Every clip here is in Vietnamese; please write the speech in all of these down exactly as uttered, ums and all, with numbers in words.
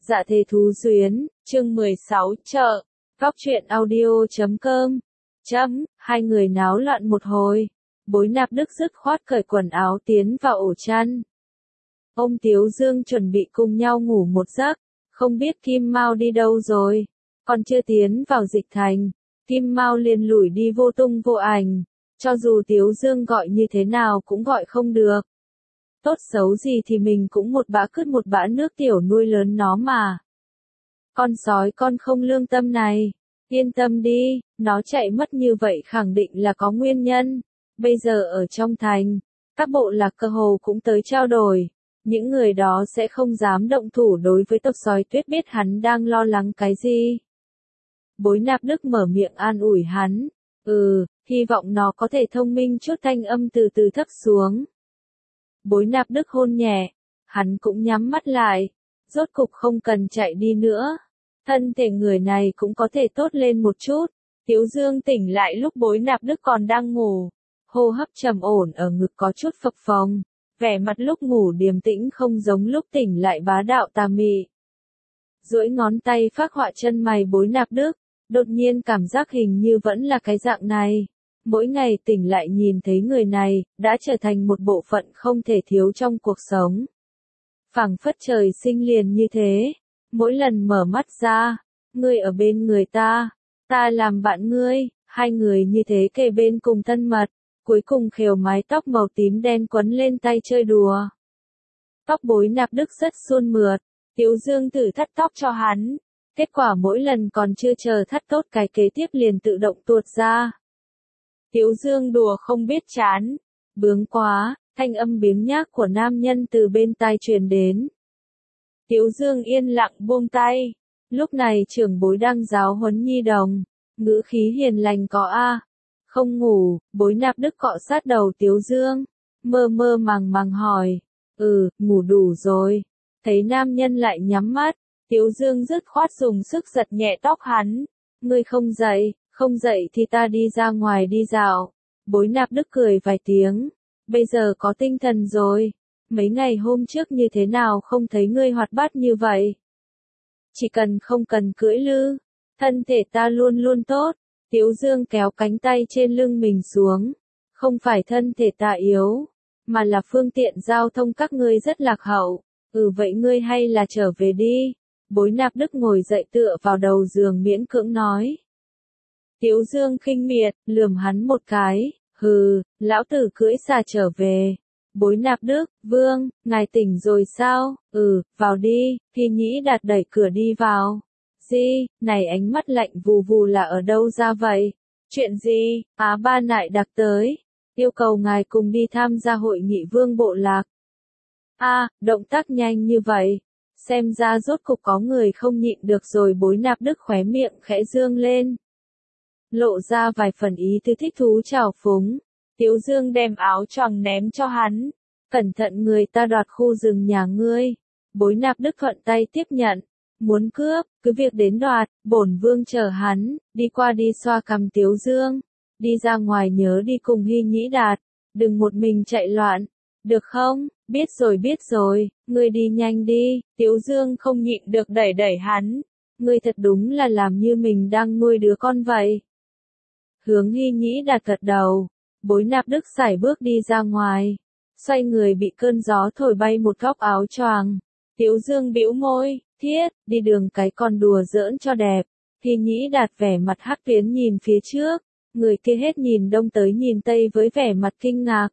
Dạ Thế Thú Duyến, chương mười sáu chợ, góc truyện audio chấm com, chấm, hai người náo loạn một hồi. Bối Nạp Đức dứt khoát cởi quần áo tiến vào ổ chăn. Ông Tiếu Dương chuẩn bị cùng nhau ngủ một giấc, không biết Kim Mao đi đâu rồi. Còn chưa tiến vào dịch thành, Kim Mao liền lủi đi vô tung vô ảnh, cho dù Tiếu Dương gọi như thế nào cũng gọi không được. Tốt xấu gì thì mình cũng một bã cứt một bã nước tiểu nuôi lớn nó mà. Con sói con không lương tâm này, yên tâm đi, nó chạy mất như vậy khẳng định là có nguyên nhân. Bây giờ ở trong thành, các bộ lạc cơ hồ cũng tới trao đổi, những người đó sẽ không dám động thủ đối với tộc sói tuyết biết hắn đang lo lắng cái gì. Bối Nạp Đức mở miệng an ủi hắn, ừ, hy vọng nó có thể thông minh chút. Thanh âm từ từ thấp xuống. Bối Nạp Đức hôn nhẹ, hắn cũng nhắm mắt lại, rốt cục không cần chạy đi nữa. Thân thể người này cũng có thể tốt lên một chút. Tiếu Dương tỉnh lại lúc Bối Nạp Đức còn đang ngủ, hô hấp trầm ổn ở ngực có chút phập phồng, vẻ mặt lúc ngủ điềm tĩnh không giống lúc tỉnh lại bá đạo tà mị. Duỗi ngón tay phác họa chân mày Bối Nạp Đức, đột nhiên cảm giác hình như vẫn là cái dạng này. Mỗi ngày tỉnh lại nhìn thấy người này, đã trở thành một bộ phận không thể thiếu trong cuộc sống. Phảng phất trời sinh liền như thế, mỗi lần mở mắt ra, ngươi ở bên người ta, ta làm bạn ngươi, hai người như thế kề bên cùng thân mật, cuối cùng khều mái tóc màu tím đen quấn lên tay chơi đùa. Tóc Bối Nạp Đức rất suôn mượt, Tiếu Dương thử thắt tóc cho hắn, kết quả mỗi lần còn chưa chờ thắt tốt cái kế tiếp liền tự động tuột ra. Tiếu Dương đùa không biết chán, bướng quá, thanh âm biếng nhác của nam nhân từ bên tai truyền đến. Tiếu Dương yên lặng buông tay, lúc này trưởng bối đang giáo huấn nhi đồng, ngữ khí hiền lành có a. Không ngủ, Bối Nạp Đức cọ sát đầu Tiếu Dương, mơ mơ màng màng hỏi, ừ, ngủ đủ rồi. Thấy nam nhân lại nhắm mắt, Tiếu Dương dứt khoát dùng sức giật nhẹ tóc hắn, ngươi không dậy. Không dậy thì ta đi ra ngoài đi dạo. Bối Nạp Đức cười vài tiếng, bây giờ có tinh thần rồi. Mấy ngày hôm trước như thế nào không thấy ngươi hoạt bát như vậy. Chỉ cần không cần cưỡi lư, thân thể ta luôn luôn tốt. Tiếu Dương kéo cánh tay trên lưng mình xuống. Không phải thân thể ta yếu, mà là phương tiện giao thông các ngươi rất lạc hậu. Ừ vậy ngươi hay là trở về đi. Bối Nạp Đức ngồi dậy tựa vào đầu giường miễn cưỡng nói. Tiếu Dương khinh miệt, lườm hắn một cái, hừ, lão tử cưỡi xà trở về. Bối Nạp Đức, Vương, ngài tỉnh rồi sao? Ừ, vào đi. Thi Nhĩ Đạt đẩy cửa đi vào. Gì, này ánh mắt lạnh vù vù là ở đâu ra vậy? Chuyện gì? Á Ba Nại đặc tới, yêu cầu ngài cùng đi tham gia hội nghị Vương bộ lạc. A, à, động tác nhanh như vậy. Xem ra rốt cục có người không nhịn được rồi. Bối Nạp Đức khóe miệng khẽ dương lên, lộ ra vài phần ý tứ thích thú trào phúng. Tiếu Dương đem áo choàng ném cho hắn, cẩn thận người ta đoạt khu rừng nhà ngươi. Bối Nạp Đức thuận tay tiếp nhận, muốn cướp, cứ việc đến đoạt. Bổn Vương chờ hắn, đi qua đi xoa cằm Tiếu Dương, đi ra ngoài nhớ đi cùng Hy Nhĩ Đạt, đừng một mình chạy loạn, được không? Biết rồi biết rồi, ngươi đi nhanh đi. Tiếu Dương không nhịn được đẩy đẩy hắn, ngươi thật đúng là làm như mình đang nuôi đứa con vậy. Hướng Hy Nhĩ Đạt gật đầu, Bối Nạp Đức sải bước đi ra ngoài, xoay người bị cơn gió thổi bay một góc áo choàng. Tiếu Dương bĩu môi, thiết, đi đường cái con đùa giỡn cho đẹp. Hy Nhĩ Đạt vẻ mặt hắc tuyến nhìn phía trước, người kia hết nhìn đông tới nhìn tây với vẻ mặt kinh ngạc.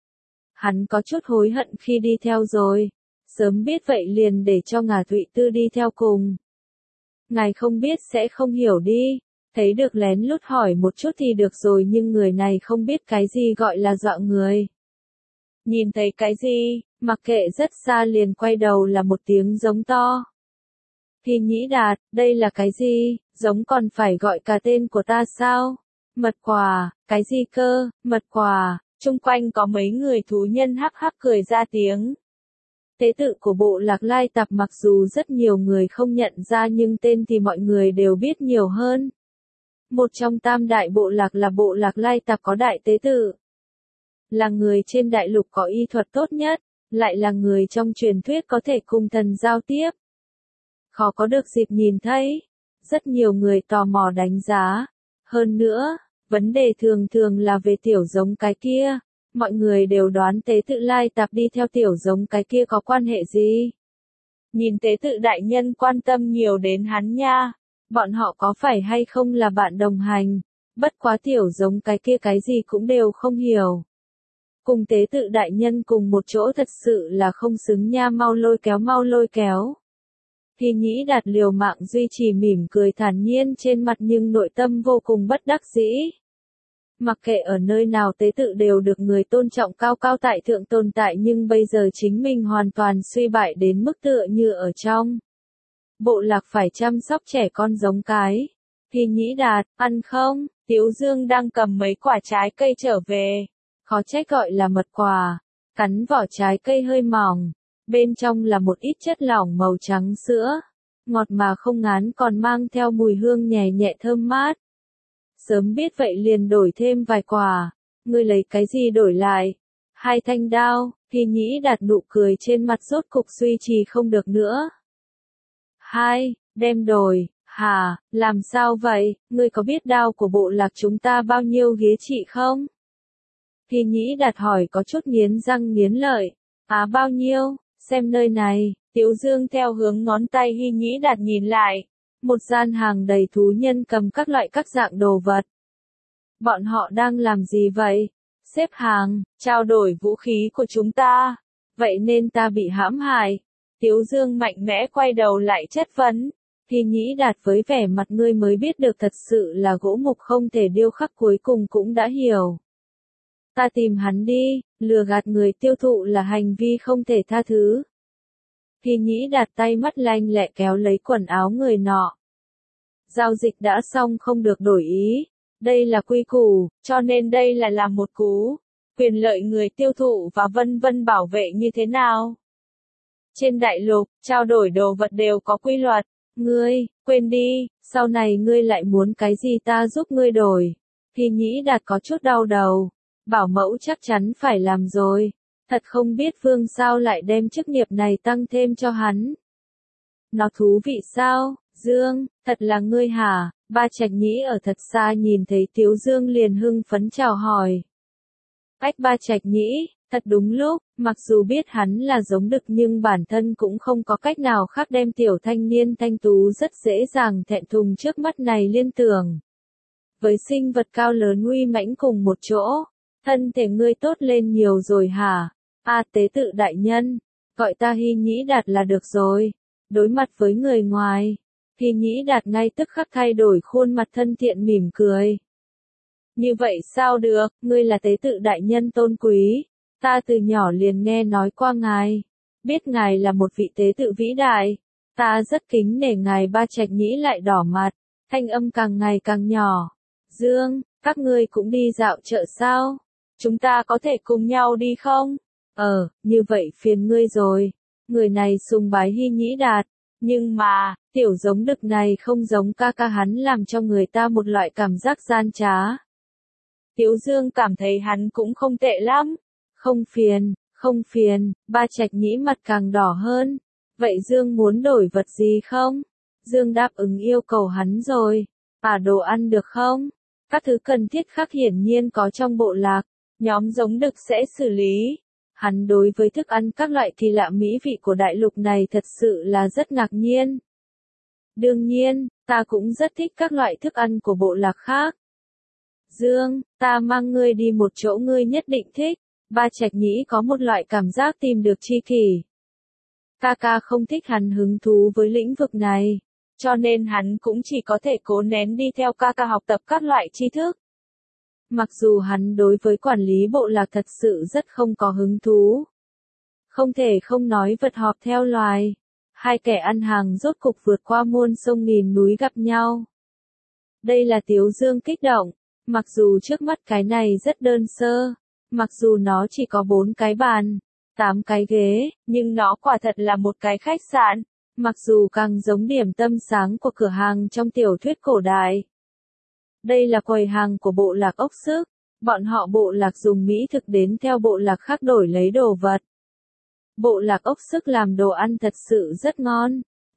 Hắn có chút hối hận khi đi theo rồi, sớm biết vậy liền để cho Ngà Thụy Tư đi theo cùng. Ngài không biết sẽ không hiểu đi. Thấy được lén lút hỏi một chút thì được rồi, nhưng người này không biết cái gì gọi là dọa người. Nhìn thấy cái gì, mặc kệ rất xa liền quay đầu là một tiếng giống to. Hy Nhĩ Đạt, đây là cái gì, giống còn phải gọi cả tên của ta sao? Mật quà, cái gì cơ, mật quà, chung quanh có mấy người thú nhân hắc hắc cười ra tiếng. Tế tự của bộ lạc Lai Tạp mặc dù rất nhiều người không nhận ra nhưng tên thì mọi người đều biết nhiều hơn. Một trong tam đại bộ lạc là bộ lạc Lai Tạp có đại tế tự. Là người trên đại lục có y thuật tốt nhất, lại là người trong truyền thuyết có thể cùng thần giao tiếp. khó có được dịp nhìn thấy. Rất nhiều người tò mò đánh giá. Hơn nữa, vấn đề thường thường là về tiểu giống cái kia. Mọi người đều đoán tế tự Lai Tạp đi theo tiểu giống cái kia có quan hệ gì. Nhìn tế tự đại nhân quan tâm nhiều đến hắn nha. Bọn họ có phải hay không là bạn đồng hành. Bất quá tiểu giống cái kia cái gì cũng đều không hiểu. Cùng tế tự đại nhân cùng một chỗ thật sự là không xứng nha, mau lôi kéo mau lôi kéo. Thì Nhĩ Đạt liều mạng duy trì mỉm cười thản nhiên trên mặt nhưng nội tâm vô cùng bất đắc dĩ. Mặc kệ ở nơi nào tế tự đều được người tôn trọng cao cao tại thượng tồn tại nhưng bây giờ chính mình hoàn toàn suy bại đến mức tựa như ở trong bộ lạc phải chăm sóc trẻ con giống cái. Thì Nhĩ Đạt, ăn không? Tiếu Dương đang cầm mấy quả trái cây trở về. Khó trách gọi là mật quà. Cắn vỏ trái cây hơi mỏng. Bên trong là một ít chất lỏng màu trắng sữa. Ngọt mà không ngán còn mang theo mùi hương nhẹ nhẹ thơm mát. Sớm biết vậy liền đổi thêm vài quả. Ngươi lấy cái gì đổi lại? Hai thanh đao. Thì Nhĩ Đạt nụ cười trên mặt rốt cục duy trì không được nữa. Hai, đem đổi. Hả, làm sao vậy? Ngươi có biết đao của bộ lạc chúng ta bao nhiêu ghế trị không? Thì Nhĩ Đạt hỏi có chút nghiến răng nghiến lợi. À bao nhiêu? Xem nơi này. Tiếu Dương theo hướng ngón tay Hy Nhĩ Đạt nhìn lại. Một gian hàng đầy thú nhân cầm các loại các dạng đồ vật. Bọn họ đang làm gì vậy? Xếp hàng, trao đổi vũ khí của chúng ta. Vậy nên ta bị hãm hại. Tiếu Dương mạnh mẽ quay đầu lại chất vấn. Thì Nhĩ Đạt với vẻ mặt ngươi mới biết được thật sự là gỗ mục không thể điêu khắc cuối cùng cũng đã hiểu. Ta tìm hắn đi, lừa gạt người tiêu thụ là hành vi không thể tha thứ. Thì Nhĩ Đạt tay mắt lanh lẹ kéo lấy quần áo người nọ. Giao dịch đã xong không được đổi ý. Đây là quy củ, cho nên đây là làm một cú. Quyền lợi người tiêu thụ và vân vân bảo vệ như thế nào? Trên đại lục, trao đổi đồ vật đều có quy luật. Ngươi, quên đi, sau này ngươi lại muốn cái gì ta giúp ngươi đổi. Thì Nhĩ Đạt có chút đau đầu. Bảo mẫu chắc chắn phải làm rồi. Thật không biết Vương sao lại đem chức nghiệp này tăng thêm cho hắn. Nó thú vị sao, Dương, thật là ngươi hả? Ba Trạch Nhĩ ở thật xa nhìn thấy Tiếu Dương liền hưng phấn chào hỏi. Ách Ba Trạch Nhĩ, thật đúng lúc, mặc dù biết hắn là giống đực nhưng bản thân cũng không có cách nào khác đem tiểu thanh niên thanh tú rất dễ dàng thẹn thùng trước mắt này liên tưởng. Với sinh vật cao lớn uy mãnh cùng một chỗ, thân thể ngươi tốt lên nhiều rồi hả? A tế tự đại nhân, gọi ta Hy Nhĩ Đạt là được rồi. Đối mặt với người ngoài, Hy Nhĩ Đạt ngay tức khắc thay đổi khuôn mặt thân thiện mỉm cười. Như vậy sao được, ngươi là tế tự đại nhân tôn quý. Ta từ nhỏ liền nghe nói qua ngài. Biết ngài là một vị tế tự vĩ đại. Ta rất kính nể ngài. Ba Trạch Nhĩ lại đỏ mặt. Thanh âm càng ngày càng nhỏ. Dương, các ngươi cũng đi dạo chợ sao? Chúng ta có thể cùng nhau đi không? Ờ, như vậy phiền ngươi rồi. Người này sùng bái Hy Nhĩ Đạt. Nhưng mà, tiểu giống đực này không giống ca ca hắn làm cho người ta một loại cảm giác gian trá. Tiếu Dương cảm thấy hắn cũng không tệ lắm. Không phiền, không phiền, Ba Trạch Nhĩ mặt càng đỏ hơn. Vậy Dương muốn đổi vật gì không? Dương đáp ứng yêu cầu hắn rồi. À đồ ăn được không? Các thứ cần thiết khác hiển nhiên có trong bộ lạc. Nhóm giống đực sẽ xử lý. Hắn đối với thức ăn các loại kỳ lạ mỹ vị của đại lục này thật sự là rất ngạc nhiên. Đương nhiên, ta cũng rất thích các loại thức ăn của bộ lạc khác. Dương, ta mang ngươi đi một chỗ ngươi nhất định thích. Ba Trạch Nhĩ có một loại cảm giác tìm được tri kỷ. Ca ca không thích hắn hứng thú với lĩnh vực này, cho nên hắn cũng chỉ có thể cố nén đi theo ca ca học tập các loại tri thức. Mặc dù hắn đối với quản lý bộ lạc thật sự rất không có hứng thú. Không thể không nói vật họp theo loài. Hai kẻ ăn hàng rốt cục vượt qua muôn sông nghìn núi gặp nhau. Đây là Tiếu Dương kích động. Mặc dù trước mắt cái này rất đơn sơ. Mặc dù nó chỉ có bốn cái bàn, tám cái ghế, nhưng nó quả thật là một cái khách sạn. Mặc dù càng giống điểm tâm sáng của cửa hàng trong tiểu thuyết cổ đại. Đây là quầy hàng của bộ lạc ốc sước. Bọn họ bộ lạc dùng mỹ thực đến theo bộ lạc khác đổi lấy đồ vật. Bộ lạc ốc sước làm đồ ăn thật sự rất ngon.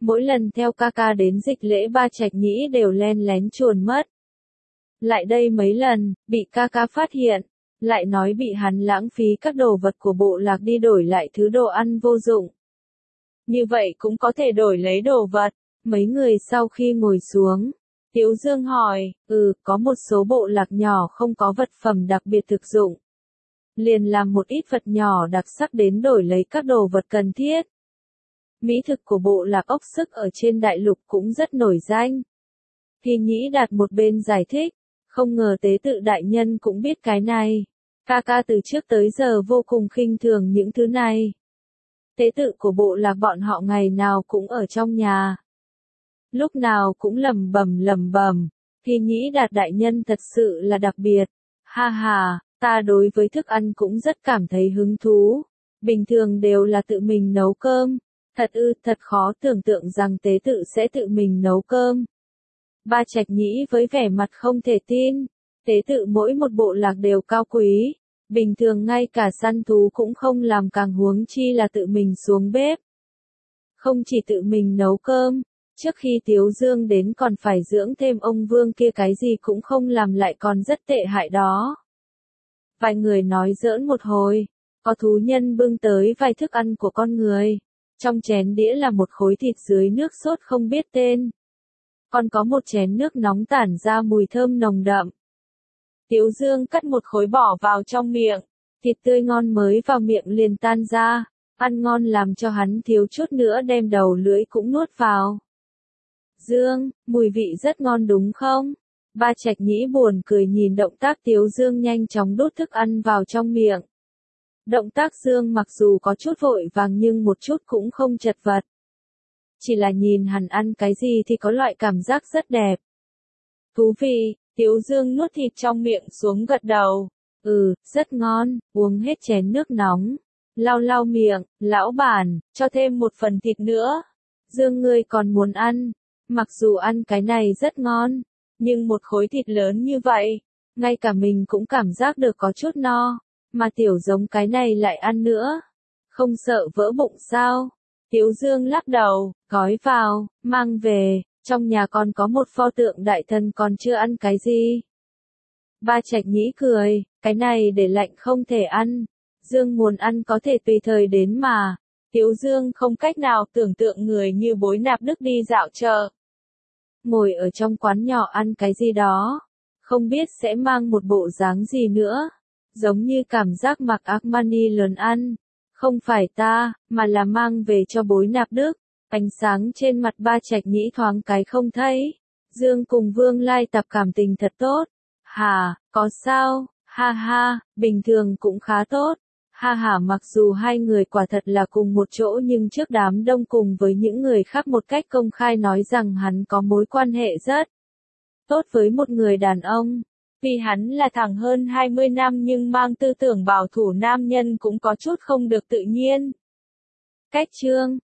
Mỗi lần theo ca ca đến dịch lễ Ba Trạch Nhĩ đều len lén chuồn mất. Lại đây mấy lần, bị ca ca phát hiện, lại nói bị hắn lãng phí các đồ vật của bộ lạc đi đổi lại thứ đồ ăn vô dụng. Như vậy cũng có thể đổi lấy đồ vật. Mấy người sau khi ngồi xuống, Tiếu Dương hỏi, ừ, có một số bộ lạc nhỏ không có vật phẩm đặc biệt thực dụng. Liền làm một ít vật nhỏ đặc sắc đến đổi lấy các đồ vật cần thiết. Mỹ thực của bộ lạc ốc sức ở trên đại lục cũng rất nổi danh. Thì Nhĩ Đạt một bên giải thích, không ngờ tế tự đại nhân cũng biết cái này. Ca ca từ trước tới giờ vô cùng khinh thường những thứ này. Tế tự của bộ lạc bọn họ ngày nào cũng ở trong nhà. Lúc nào cũng lầm bầm lầm bầm, Thì Nhĩ Đạt đại nhân thật sự là đặc biệt. Ha ha, ta đối với thức ăn cũng rất cảm thấy hứng thú. Bình thường đều là tự mình nấu cơm. Thật ư, thật khó tưởng tượng rằng tế tự sẽ tự mình nấu cơm. Ba Trạch Nhĩ với vẻ mặt không thể tin. Tế tự mỗi một bộ lạc đều cao quý. Bình thường ngay cả săn thú cũng không làm, càng huống chi là tự mình xuống bếp. Không chỉ tự mình nấu cơm, trước khi Tiếu Dương đến còn phải dưỡng thêm ông vương kia, cái gì cũng không làm lại còn rất tệ hại đó. Vài người nói giỡn một hồi, có thú nhân bưng tới vài thức ăn của con người. Trong chén đĩa là một khối thịt dưới nước sốt không biết tên. Còn có một chén nước nóng tản ra mùi thơm nồng đậm. Tiếu Dương cắt một khối bỏ vào trong miệng, thịt tươi ngon mới vào miệng liền tan ra, ăn ngon làm cho hắn thiếu chút nữa đem đầu lưỡi cũng nuốt vào. Dương, mùi vị rất ngon đúng không? Ba Trạch Nhĩ buồn cười nhìn động tác Tiếu Dương nhanh chóng đút thức ăn vào trong miệng. Động tác Dương mặc dù có chút vội vàng nhưng một chút cũng không chật vật. Chỉ là nhìn hắn ăn cái gì thì có loại cảm giác rất đẹp. Thú vị, Tiếu Dương nuốt thịt trong miệng xuống gật đầu. Ừ, rất ngon, uống hết chén nước nóng. Lau lau miệng, lão bản, cho thêm một phần thịt nữa. Dương ngươi còn muốn ăn. Mặc dù ăn cái này rất ngon, nhưng một khối thịt lớn như vậy, ngay cả mình cũng cảm giác được có chút no. Mà tiểu giống cái này lại ăn nữa. Không sợ vỡ bụng sao? Tiếu Dương lắc đầu, gói vào, mang về, trong nhà còn có một pho tượng đại thần còn chưa ăn cái gì. Ba Trạch Nhĩ cười, cái này để lạnh không thể ăn. Dương muốn ăn có thể tùy thời đến mà. Tiếu Dương không cách nào tưởng tượng người như Bối Nạp Đức đi dạo chợ. Ngồi ở trong quán nhỏ ăn cái gì đó. Không biết sẽ mang một bộ dáng gì nữa. Giống như cảm giác mặc Armani lớn ăn. Không phải ta, mà là mang về cho Bối Nạp Đức. Ánh sáng trên mặt Ba Trạch Nhĩ thoáng cái không thấy. Dương cùng Vương Lai Tập cảm tình thật tốt. Hà, có sao? Ha ha, bình thường cũng khá tốt. Ha ha, mặc dù hai người quả thật là cùng một chỗ nhưng trước đám đông cùng với những người khác một cách công khai nói rằng hắn có mối quan hệ rất tốt với một người đàn ông. Vì hắn là thằng hơn hai mươi năm nhưng mang tư tưởng bảo thủ nam nhân cũng có chút không được tự nhiên. Cách chương